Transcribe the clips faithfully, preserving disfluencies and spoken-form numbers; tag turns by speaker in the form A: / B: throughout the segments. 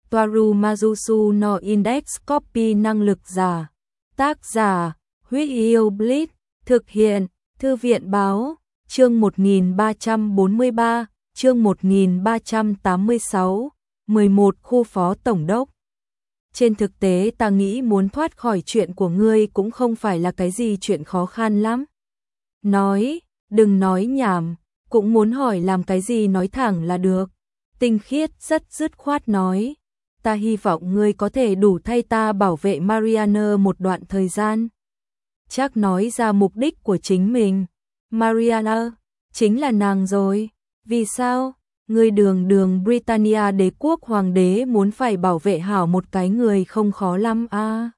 A: Toaru Majusu no Index Copy năng lực giả. Tác giả, Huyết Yêu Blitz, thực hiện, Thư viện báo, chương một nghìn ba trăm bốn mươi ba, chương một nghìn ba trăm tám mươi sáu, mười một khu phó tổng đốc. Trên thực tế ta nghĩ muốn thoát khỏi chuyện của ngươi cũng không phải là cái gì chuyện khó khăn lắm. Nói, đừng nói nhảm, cũng muốn hỏi làm cái gì nói thẳng là được. Tinh Khiết rất dứt khoát nói, ta hy vọng ngươi có thể đủ thay ta bảo vệ Marianne một đoạn thời gian. Chắc nói ra mục đích của chính mình. Marianne, chính là nàng rồi. Vì sao? Ngươi đường đường Britannia đế quốc hoàng đế muốn phải bảo vệ hảo một cái người không khó lắm à?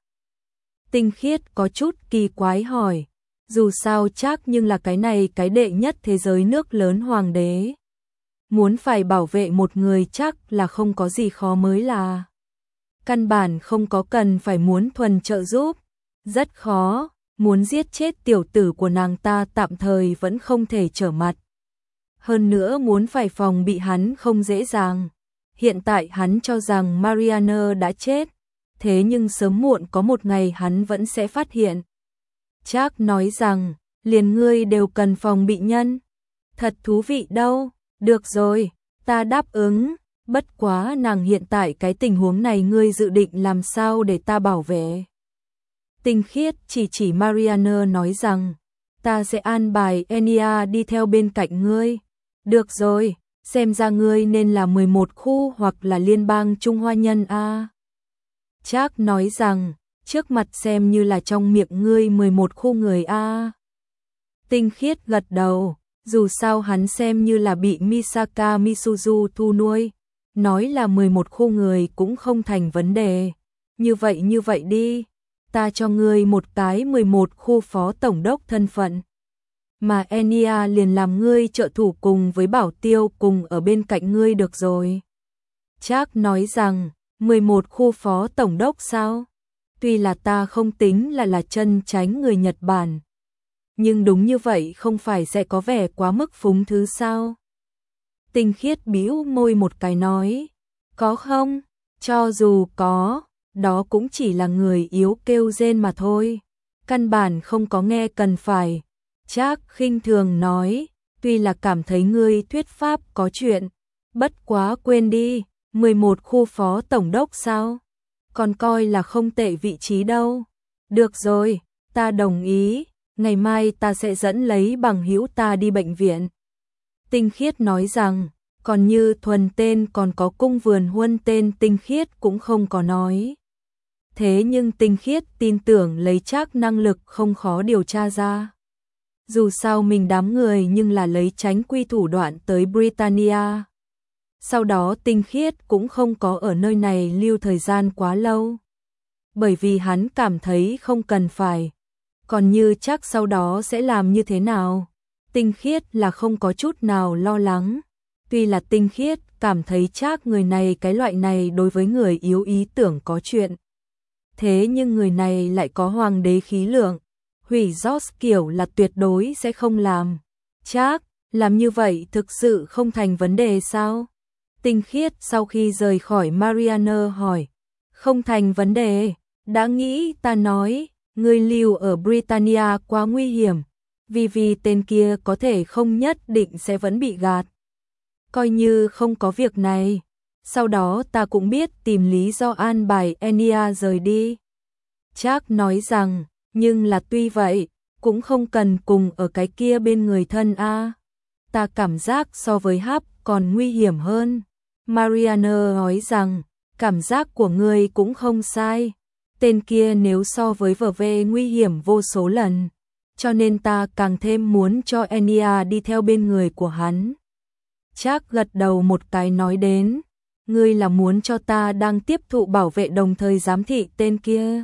A: Tinh Khiết có chút kỳ quái hỏi. Dù sao chắc nhưng là cái này cái đệ nhất thế giới nước lớn hoàng đế. Muốn phải bảo vệ một người chắc là không có gì khó mới là. Căn bản không có cần phải muốn thuần trợ giúp. Rất khó, muốn giết chết tiểu tử của nàng ta tạm thời vẫn không thể trở mặt. Hơn nữa muốn phải phòng bị hắn không dễ dàng. Hiện tại hắn cho rằng Marianne đã chết. Thế nhưng sớm muộn có một ngày hắn vẫn sẽ phát hiện. Chắc nói rằng, liền ngươi đều cần phòng bị nhân. Thật thú vị đâu. Được rồi, ta đáp ứng. Bất quá nàng hiện tại cái tình huống này ngươi dự định làm sao để ta bảo vệ. Tinh Khiết chỉ chỉ Marianne nói rằng, ta sẽ an bài Enya đi theo bên cạnh ngươi. Được rồi, xem ra ngươi nên là mười một khu hoặc là liên bang Trung Hoa nhân a. Chắc nói rằng, trước mặt xem như là trong miệng ngươi mười một khu người a. Tinh Khiết gật đầu, dù sao hắn xem như là bị Misaka Misuzu thu nuôi, nói là mười một khu người cũng không thành vấn đề. Như vậy như vậy đi, ta cho ngươi một cái mười một khu phó tổng đốc thân phận. Mà Enya liền làm ngươi trợ thủ cùng với Bảo Tiêu cùng ở bên cạnh ngươi được rồi. Chắc nói rằng, mười một khu phó tổng đốc sao? Tuy là ta không tính là là chân tránh người Nhật Bản. Nhưng đúng như vậy không phải sẽ có vẻ quá mức phúng thứ sao? Tinh Khiết bĩu môi một cái nói. Có không? Cho dù có, đó cũng chỉ là người yếu kêu rên mà thôi. Căn bản không có nghe cần phải. Chắc khinh thường nói, tuy là cảm thấy ngươi thuyết pháp có chuyện, bất quá quên đi, mười một khu phó tổng đốc sao? Còn coi là không tệ vị trí đâu. Được rồi, ta đồng ý, ngày mai ta sẽ dẫn lấy bằng hữu ta đi bệnh viện. Tinh Khiết nói rằng, còn như thuần tên còn có cung vườn huân tên Tinh Khiết cũng không có nói. Thế nhưng Tinh Khiết tin tưởng lấy chắc năng lực không khó điều tra ra. Dù sao mình đám người nhưng là lấy tránh quy thủ đoạn tới Britannia. Sau đó Tinh Khiết cũng không có ở nơi này lưu thời gian quá lâu. Bởi vì hắn cảm thấy không cần phải. Còn như chắc sau đó sẽ làm như thế nào? Tinh Khiết là không có chút nào lo lắng. Tuy là Tinh Khiết cảm thấy chắc người này cái loại này đối với người yếu ý tưởng có chuyện. Thế nhưng người này lại có hoàng đế khí lượng. Hủy rót kiểu là tuyệt đối sẽ không làm. Chắc, làm như vậy thực sự không thành vấn đề sao? Tinh Khiết sau khi rời khỏi Marianne hỏi. Không thành vấn đề, đã nghĩ ta nói, người lưu ở Britannia quá nguy hiểm. Vì vì tên kia có thể không nhất định sẽ vẫn bị gạt. Coi như không có việc này. Sau đó ta cũng biết tìm lý do an bài Enya rời đi. Chắc nói rằng, nhưng là tuy vậy, cũng không cần cùng ở cái kia bên người thân a. Ta cảm giác so với Hap còn nguy hiểm hơn. Marianne nói rằng, cảm giác của ngươi cũng không sai. Tên kia nếu so với vờ vê nguy hiểm vô số lần. Cho nên ta càng thêm muốn cho Enya đi theo bên người của hắn. Chắc gật đầu một cái nói đến. Ngươi là muốn cho ta đang tiếp thụ bảo vệ đồng thời giám thị tên kia.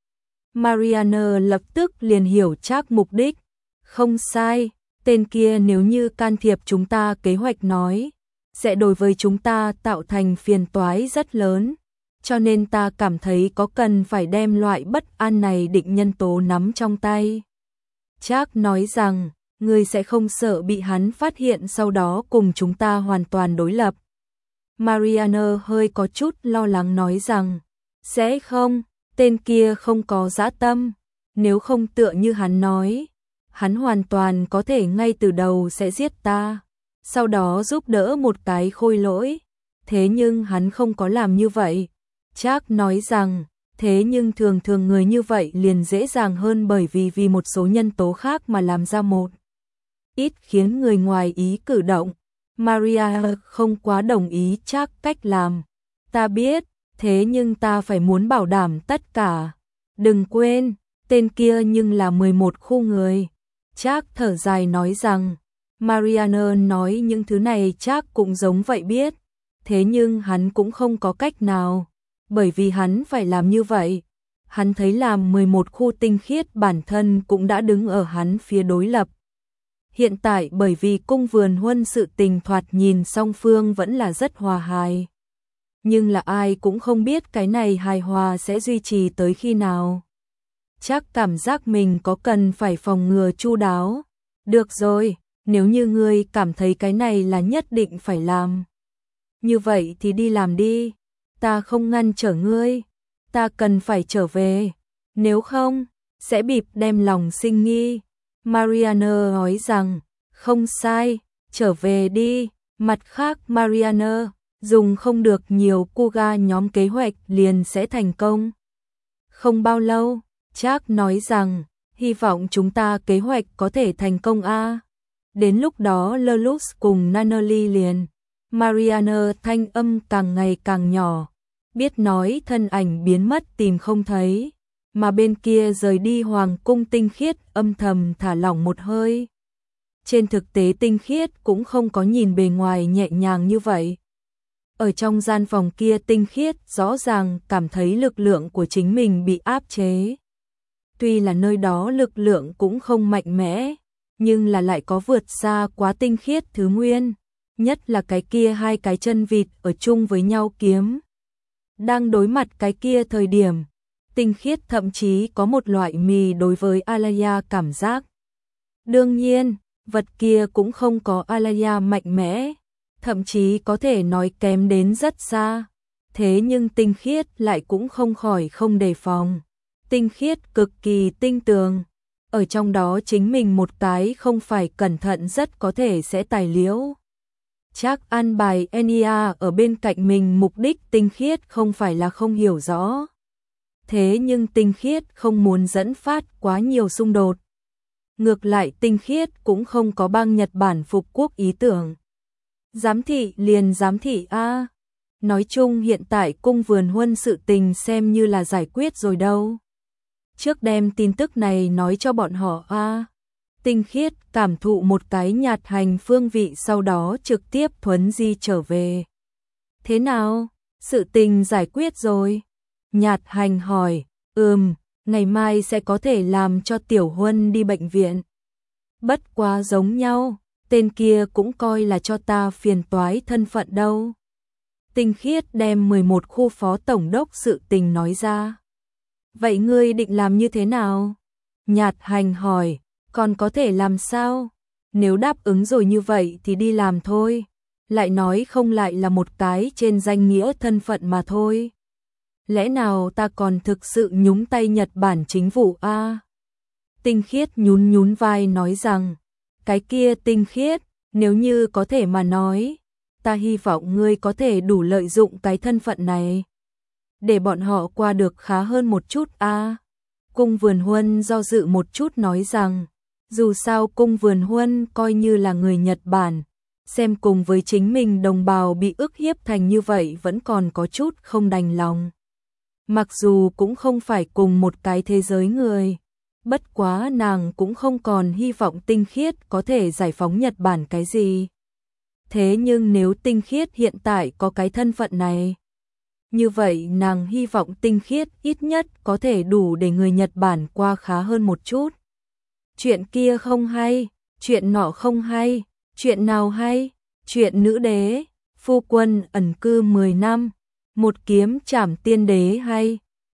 A: Marianne lập tức liền hiểu chắc mục đích. Không sai, tên kia nếu như can thiệp chúng ta kế hoạch nói, sẽ đối với chúng ta tạo thành phiền toái rất lớn. Cho nên ta cảm thấy có cần phải đem loại bất an này định nhân tố nắm trong tay. Chắc nói rằng, ngươi sẽ không sợ bị hắn phát hiện sau đó cùng chúng ta hoàn toàn đối lập. Marianne hơi có chút lo lắng nói rằng, sẽ không, tên kia không có dã tâm, nếu không tựa như hắn nói, hắn hoàn toàn có thể ngay từ đầu sẽ giết ta, sau đó giúp đỡ một cái khôi lỗi, thế nhưng hắn không có làm như vậy. Trác nói rằng, thế nhưng thường thường người như vậy liền dễ dàng hơn bởi vì vì một số nhân tố khác mà làm ra một ít khiến người ngoài ý cử động. Maria không quá đồng ý Trác cách làm. Ta biết, thế nhưng ta phải muốn bảo đảm tất cả. Đừng quên, tên kia nhưng là mười một khu người. Trác thở dài nói rằng, Marianne nói những thứ này Trác cũng giống vậy biết, thế nhưng hắn cũng không có cách nào, bởi vì hắn phải làm như vậy. Hắn thấy làm mười một khu tinh khiết bản thân cũng đã đứng ở hắn phía đối lập. Hiện tại bởi vì cung vườn huân sự tình thoạt nhìn song phương vẫn là rất hòa hài. Nhưng là ai cũng không biết cái này hài hòa sẽ duy trì tới khi nào. Chắc cảm giác mình có cần phải phòng ngừa chu đáo. Được rồi, nếu như ngươi cảm thấy cái này là nhất định phải làm. Như vậy thì đi làm đi. Ta không ngăn trở ngươi. Ta cần phải trở về. Nếu không, sẽ bịp đem lòng sinh nghi. Marianne nói rằng, không sai, trở về đi. Mặt khác Marianne, dùng không được nhiều Kuga nhóm kế hoạch liền sẽ thành công. Không bao lâu, Trác nói rằng, hy vọng chúng ta kế hoạch có thể thành công a. Đến lúc đó Lelux cùng Nannoli liền. Marianne thanh âm càng ngày càng nhỏ, biết nói thân ảnh biến mất tìm không thấy, mà bên kia rời đi hoàng cung tinh khiết âm thầm thả lỏng một hơi. Trên thực tế tinh khiết cũng không có nhìn bề ngoài nhẹ nhàng như vậy. Ở trong gian phòng kia tinh khiết rõ ràng cảm thấy lực lượng của chính mình bị áp chế. Tuy là nơi đó lực lượng cũng không mạnh mẽ, nhưng là lại có vượt xa quá tinh khiết thứ nguyên, nhất là cái kia hai cái chân vịt ở chung với nhau kiếm. Đang đối mặt cái kia thời điểm, tinh khiết thậm chí có một loại mì đối với Alaya cảm giác. Đương nhiên, vật kia cũng không có Alaya mạnh mẽ, thậm chí có thể nói kém đến rất xa. Thế nhưng tinh khiết lại cũng không khỏi không đề phòng. Tinh khiết cực kỳ tinh tường. Ở trong đó chính mình một cái không phải cẩn thận rất có thể sẽ tài liễu. Trác an bài Enya ở bên cạnh mình mục đích tinh khiết không phải là không hiểu rõ. Thế nhưng tinh khiết không muốn dẫn phát quá nhiều xung đột. Ngược lại tinh khiết cũng không có bang Nhật Bản phục quốc ý tưởng. Giám thị liền giám thị a. Nói chung hiện tại cung vườn huân sự tình xem như là giải quyết rồi đâu. Trước đem tin tức này nói cho bọn họ a. Tinh khiết cảm thụ một cái nhạt hành phương vị sau đó trực tiếp thuấn di trở về. Thế nào? Sự tình giải quyết rồi. Nhạt hành hỏi, ừm, ngày mai sẽ có thể làm cho Tiểu Huân đi bệnh viện. Bất quá giống nhau, tên kia cũng coi là cho ta phiền toái thân phận đâu. Tinh khiết đem mười một khu phó tổng đốc sự tình nói ra. Vậy ngươi định làm như thế nào? Nhạt hành hỏi, còn có thể làm sao? Nếu đáp ứng rồi như vậy thì đi làm thôi. Lại nói không lại là một cái trên danh nghĩa thân phận mà thôi. Lẽ nào ta còn thực sự nhúng tay Nhật Bản chính vụ a? À? Tinh khiết nhún nhún vai nói rằng, cái kia tinh khiết, nếu như có thể mà nói, ta hy vọng ngươi có thể đủ lợi dụng cái thân phận này. Để bọn họ qua được khá hơn một chút a. À? Cung vườn huân do dự một chút nói rằng, dù sao cung vườn huân coi như là người Nhật Bản, xem cùng với chính mình đồng bào bị ức hiếp thành như vậy vẫn còn có chút không đành lòng. Mặc dù cũng không phải cùng một cái thế giới người, bất quá nàng cũng không còn hy vọng tinh khiết có thể giải phóng Nhật Bản cái gì. Thế nhưng nếu tinh khiết hiện tại có cái thân phận này, như vậy nàng hy vọng tinh khiết ít nhất có thể đủ để người Nhật Bản qua khá hơn một chút. Chuyện kia không hay, chuyện nọ không hay, chuyện nào hay, chuyện nữ đế, phu quân ẩn cư mười năm, một kiếm trảm tiên đế hay.